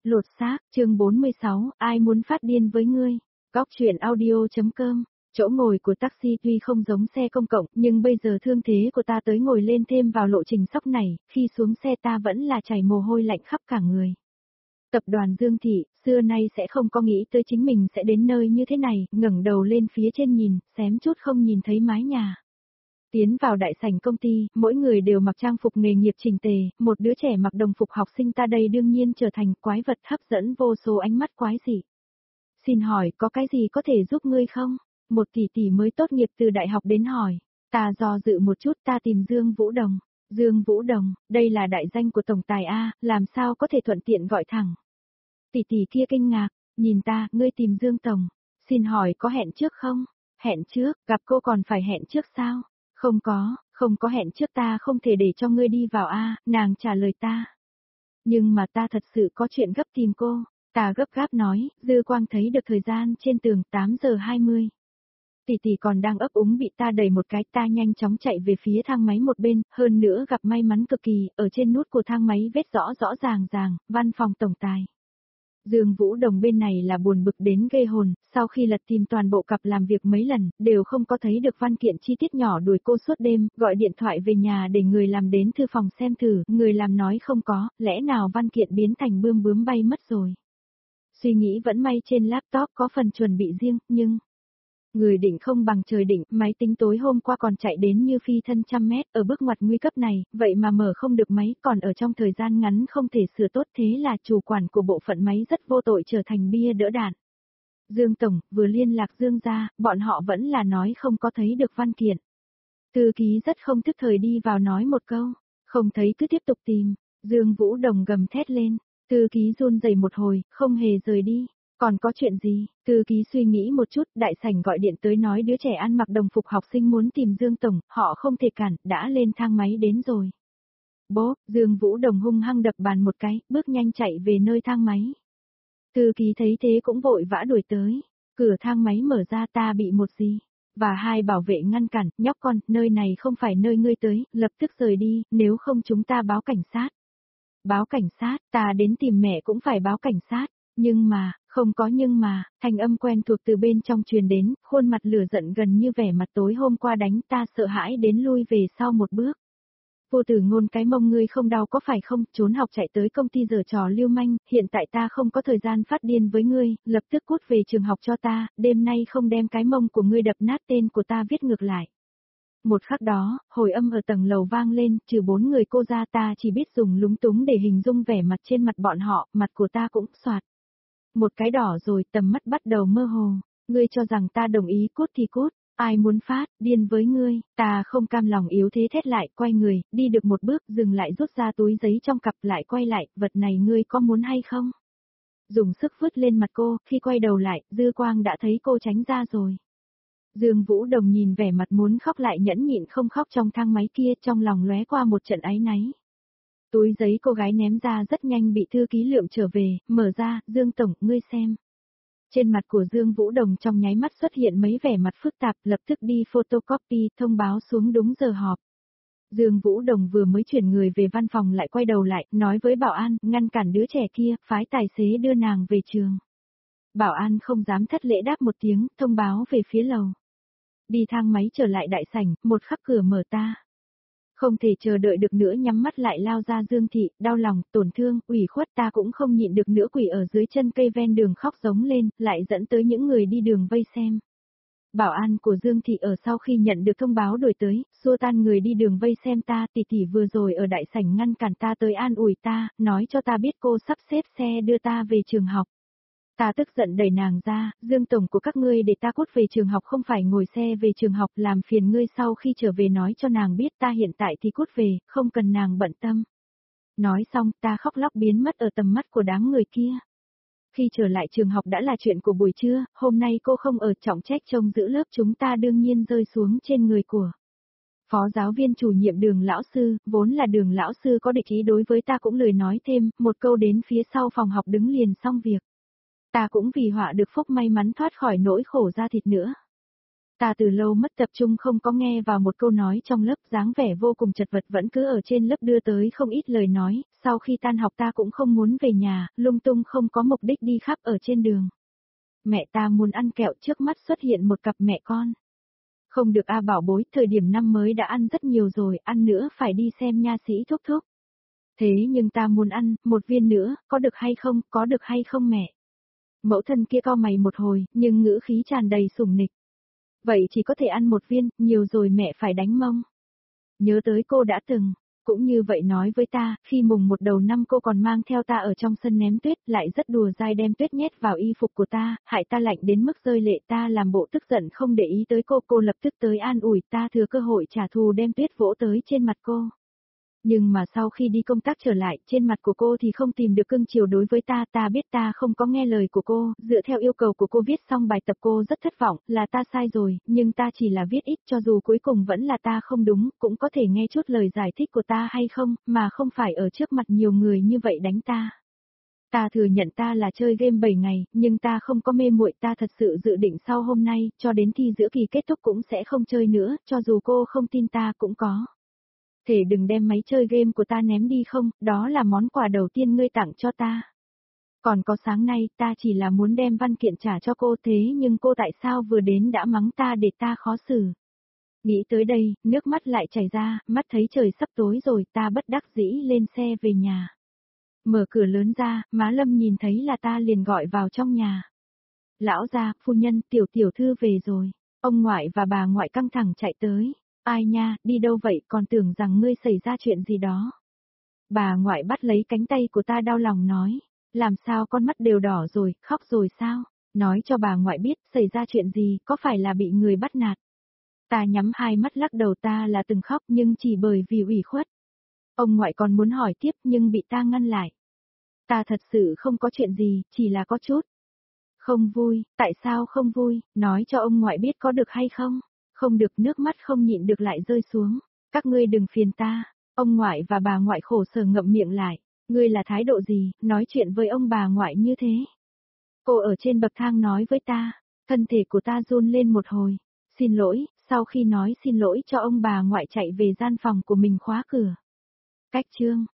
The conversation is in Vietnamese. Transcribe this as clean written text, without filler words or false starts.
Lột xác, chương 46, ai muốn phát điên với ngươi? Góc truyện audio.com. Chỗ ngồi của taxi tuy không giống xe công cộng, nhưng bây giờ thương thế của ta tới ngồi lên thêm vào lộ trình sóc này, khi xuống xe ta vẫn là chảy mồ hôi lạnh khắp cả người. Tập đoàn Dương Thị, xưa nay sẽ không có nghĩ tới chính mình sẽ đến nơi như thế này, ngẩng đầu lên phía trên nhìn, xém chút không nhìn thấy mái nhà. Tiến vào đại sảnh công ty, mỗi người đều mặc trang phục nghề nghiệp chỉnh tề, một đứa trẻ mặc đồng phục học sinh ta đây đương nhiên trở thành quái vật hấp dẫn vô số ánh mắt quái dị. Xin hỏi có cái gì có thể giúp ngươi không? Một tỷ tỷ mới tốt nghiệp từ đại học đến hỏi. Ta do dự một chút ta tìm Dương Vũ Đồng. Dương Vũ Đồng, đây là đại danh của tổng tài A, làm sao có thể thuận tiện gọi thẳng. Tỷ tỷ kia kinh ngạc, nhìn ta, ngươi tìm Dương Tổng. Xin hỏi có hẹn trước không? Hẹn trước, gặp cô còn phải hẹn trước sao? Không có hẹn trước ta không thể để cho ngươi đi vào A, nàng trả lời ta. Nhưng mà ta thật sự có chuyện gấp tìm cô, ta gấp gáp nói, dư quang thấy được thời gian trên tường 8 giờ 20. Tỷ tỷ còn đang ấp úng bị ta đẩy một cái, ta nhanh chóng chạy về phía thang máy một bên, hơn nữa gặp may mắn cực kỳ, ở trên nút của thang máy vết rõ ràng, văn phòng tổng tài. Dương Vũ Đồng bên này là buồn bực đến ghê hồn, sau khi lật tìm toàn bộ cặp làm việc mấy lần, đều không có thấy được văn kiện chi tiết nhỏ đuổi cô suốt đêm, gọi điện thoại về nhà để người làm đến thư phòng xem thử, người làm nói không có, lẽ nào văn kiện biến thành bướm bay mất rồi. Suy nghĩ vẫn may trên laptop có phần chuẩn bị riêng, nhưng... Người định không bằng trời định, máy tính tối hôm qua còn chạy đến như phi thân trăm mét, ở bước ngoặt nguy cấp này, vậy mà mở không được máy, còn ở trong thời gian ngắn không thể sửa tốt, thế là chủ quản của bộ phận máy rất vô tội trở thành bia đỡ đạn. Dương Tổng, vừa liên lạc Dương ra, bọn họ vẫn là nói không có thấy được văn kiện. Thư ký rất không tức thời đi vào nói một câu, không thấy cứ tiếp tục tìm, Dương Vũ Đồng gầm thét lên, thư ký run rẩy một hồi, không hề rời đi. Còn có chuyện gì? Thư ký suy nghĩ một chút, đại sảnh gọi điện tới nói đứa trẻ ăn mặc đồng phục học sinh muốn tìm Dương Tổng, họ không thể cản, đã lên thang máy đến rồi. Bố, Dương Vũ Đồng hung hăng đập bàn một cái, bước nhanh chạy về nơi thang máy. Thư ký thấy thế cũng vội vã đuổi tới, cửa thang máy mở ra ta bị một gì? Và hai bảo vệ ngăn cản, nhóc con, nơi này không phải nơi ngươi tới, lập tức rời đi, nếu không chúng ta báo cảnh sát. Báo cảnh sát, ta đến tìm mẹ cũng phải báo cảnh sát. Nhưng mà, không có nhưng mà, thanh âm quen thuộc từ bên trong truyền đến, khuôn mặt lửa giận gần như vẻ mặt tối hôm qua đánh ta sợ hãi đến lui về sau một bước. Vô tử ngôn cái mông ngươi không đau có phải không, trốn học chạy tới công ty giở trò lưu manh, hiện tại ta không có thời gian phát điên với ngươi, lập tức cút về trường học cho ta, đêm nay không đem cái mông của ngươi đập nát tên của ta viết ngược lại. Một khắc đó, hồi âm ở tầng lầu vang lên, trừ 4 người cô ra ta chỉ biết dùng lúng túng để hình dung vẻ mặt trên mặt bọn họ, mặt của ta cũng xoạt. Một cái đỏ rồi tầm mắt bắt đầu mơ hồ, ngươi cho rằng ta đồng ý cút thì cút, ai muốn phát, điên với ngươi, ta không cam lòng yếu thế thét lại, quay người, đi được một bước dừng lại rút ra túi giấy trong cặp lại quay lại, vật này ngươi có muốn hay không? Dùng sức vứt lên mặt cô, khi quay đầu lại, dư quang đã thấy cô tránh ra rồi. Dương Vũ Đồng nhìn vẻ mặt muốn khóc lại nhẫn nhịn không khóc trong thang máy kia trong lòng lóe qua một trận áy náy. Túi giấy cô gái ném ra rất nhanh bị thư ký lượm trở về, mở ra, Dương Tổng, ngươi xem. Trên mặt của Dương Vũ Đồng trong nháy mắt xuất hiện mấy vẻ mặt phức tạp, lập tức đi photocopy, thông báo xuống đúng giờ họp. Dương Vũ Đồng vừa mới chuyển người về văn phòng lại quay đầu lại, nói với bảo an, ngăn cản đứa trẻ kia, phái tài xế đưa nàng về trường. Bảo an không dám thất lễ đáp một tiếng, thông báo về phía lầu. Đi thang máy trở lại đại sảnh, một khắc cửa mở ta. Không thể chờ đợi được nữa nhắm mắt lại lao ra Dương Thị, đau lòng, tổn thương, ủy khuất ta cũng không nhịn được nữa quỷ ở dưới chân cây ven đường khóc giống lên, lại dẫn tới những người đi đường vây xem. Bảo an của Dương Thị ở sau khi nhận được thông báo đổi tới, xua tan người đi đường vây xem ta, tỷ tỷ vừa rồi ở đại sảnh ngăn cản ta tới an ủi ta, nói cho ta biết cô sắp xếp xe đưa ta về trường học. Ta tức giận đẩy nàng ra, Dương Tổng của các ngươi để ta cút về trường học không phải ngồi xe về trường học, làm phiền ngươi sau khi trở về nói cho nàng biết ta hiện tại thì cút về, không cần nàng bận tâm. Nói xong ta khóc lóc biến mất ở tầm mắt của đám người kia. Khi trở lại trường học đã là chuyện của buổi trưa, hôm nay cô không ở, trọng trách trông giữ lớp chúng ta đương nhiên rơi xuống trên người của phó giáo viên chủ nhiệm Đường lão sư, vốn là Đường lão sư có địch ý đối với ta cũng lười nói thêm, một câu đến phía sau phòng học đứng liền xong việc. Ta cũng vì họa được phúc may mắn thoát khỏi nỗi khổ da thịt nữa. Ta từ lâu mất tập trung không có nghe vào một câu nói trong lớp, dáng vẻ vô cùng chật vật vẫn cứ ở trên lớp đưa tới không ít lời nói, sau khi tan học ta cũng không muốn về nhà, lung tung không có mục đích đi khắp ở trên đường. Mẹ ta muốn ăn kẹo, trước mắt xuất hiện một cặp mẹ con. Không được a bảo bối, thời điểm năm mới đã ăn rất nhiều rồi, ăn nữa phải đi xem nha sĩ thúc thúc. Thế nhưng ta muốn ăn, một viên nữa, có được hay không mẹ? Mẫu thân kia cau mày một hồi, nhưng ngữ khí tràn đầy sủng nịch. Vậy chỉ có thể ăn một viên, nhiều rồi mẹ phải đánh mông. Nhớ tới cô đã từng, cũng như vậy nói với ta, khi mùng một đầu năm cô còn mang theo ta ở trong sân ném tuyết, lại rất đùa dai đem tuyết nhét vào y phục của ta, hại ta lạnh đến mức rơi lệ, ta làm bộ tức giận không để ý tới cô lập tức tới an ủi, ta thừa cơ hội trả thù đem tuyết vỗ tới trên mặt cô. Nhưng mà sau khi đi công tác trở lại, trên mặt của cô thì không tìm được cưng chiều đối với ta, ta biết ta không có nghe lời của cô, dựa theo yêu cầu của cô viết xong bài tập cô rất thất vọng, là ta sai rồi, nhưng ta chỉ là viết ít cho dù cuối cùng vẫn là ta không đúng, cũng có thể nghe chút lời giải thích của ta hay không, mà không phải ở trước mặt nhiều người như vậy đánh ta. Ta thừa nhận ta là chơi game 7 ngày, nhưng ta không có mê muội, ta thật sự dự định sau hôm nay, cho đến khi giữa kỳ kết thúc cũng sẽ không chơi nữa, cho dù cô không tin ta cũng có. Thể đừng đem máy chơi game của ta ném đi không, đó là món quà đầu tiên ngươi tặng cho ta. Còn có sáng nay, ta chỉ là muốn đem văn kiện trả cho cô thế nhưng cô tại sao vừa đến đã mắng ta để ta khó xử. Nghĩ tới đây, nước mắt lại chảy ra, mắt thấy trời sắp tối rồi, ta bất đắc dĩ lên xe về nhà. Mở cửa lớn ra, má Lâm nhìn thấy là ta liền gọi vào trong nhà. Lão gia, phu nhân, tiểu thư về rồi. Ông ngoại và bà ngoại căng thẳng chạy tới. Ai nha, đi đâu vậy, còn tưởng rằng ngươi xảy ra chuyện gì đó. Bà ngoại bắt lấy cánh tay của ta đau lòng nói, làm sao con mắt đều đỏ rồi, khóc rồi sao? Nói cho bà ngoại biết xảy ra chuyện gì, có phải là bị người bắt nạt? Ta nhắm hai mắt lắc đầu, ta là từng khóc nhưng chỉ bởi vì ủy khuất. Ông ngoại còn muốn hỏi tiếp nhưng bị ta ngăn lại. Ta thật sự không có chuyện gì, chỉ là có chút. Không vui, tại sao không vui, nói cho ông ngoại biết có được hay không? Không được, nước mắt không nhịn được lại rơi xuống. Các ngươi đừng phiền ta. Ông ngoại và bà ngoại khổ sở ngậm miệng lại. Ngươi là thái độ gì, nói chuyện với ông bà ngoại như thế? Cô ở trên bậc thang nói với ta. Thân thể của ta run lên một hồi. Xin lỗi, sau khi nói xin lỗi cho ông bà ngoại chạy về gian phòng của mình khóa cửa. Cách chương.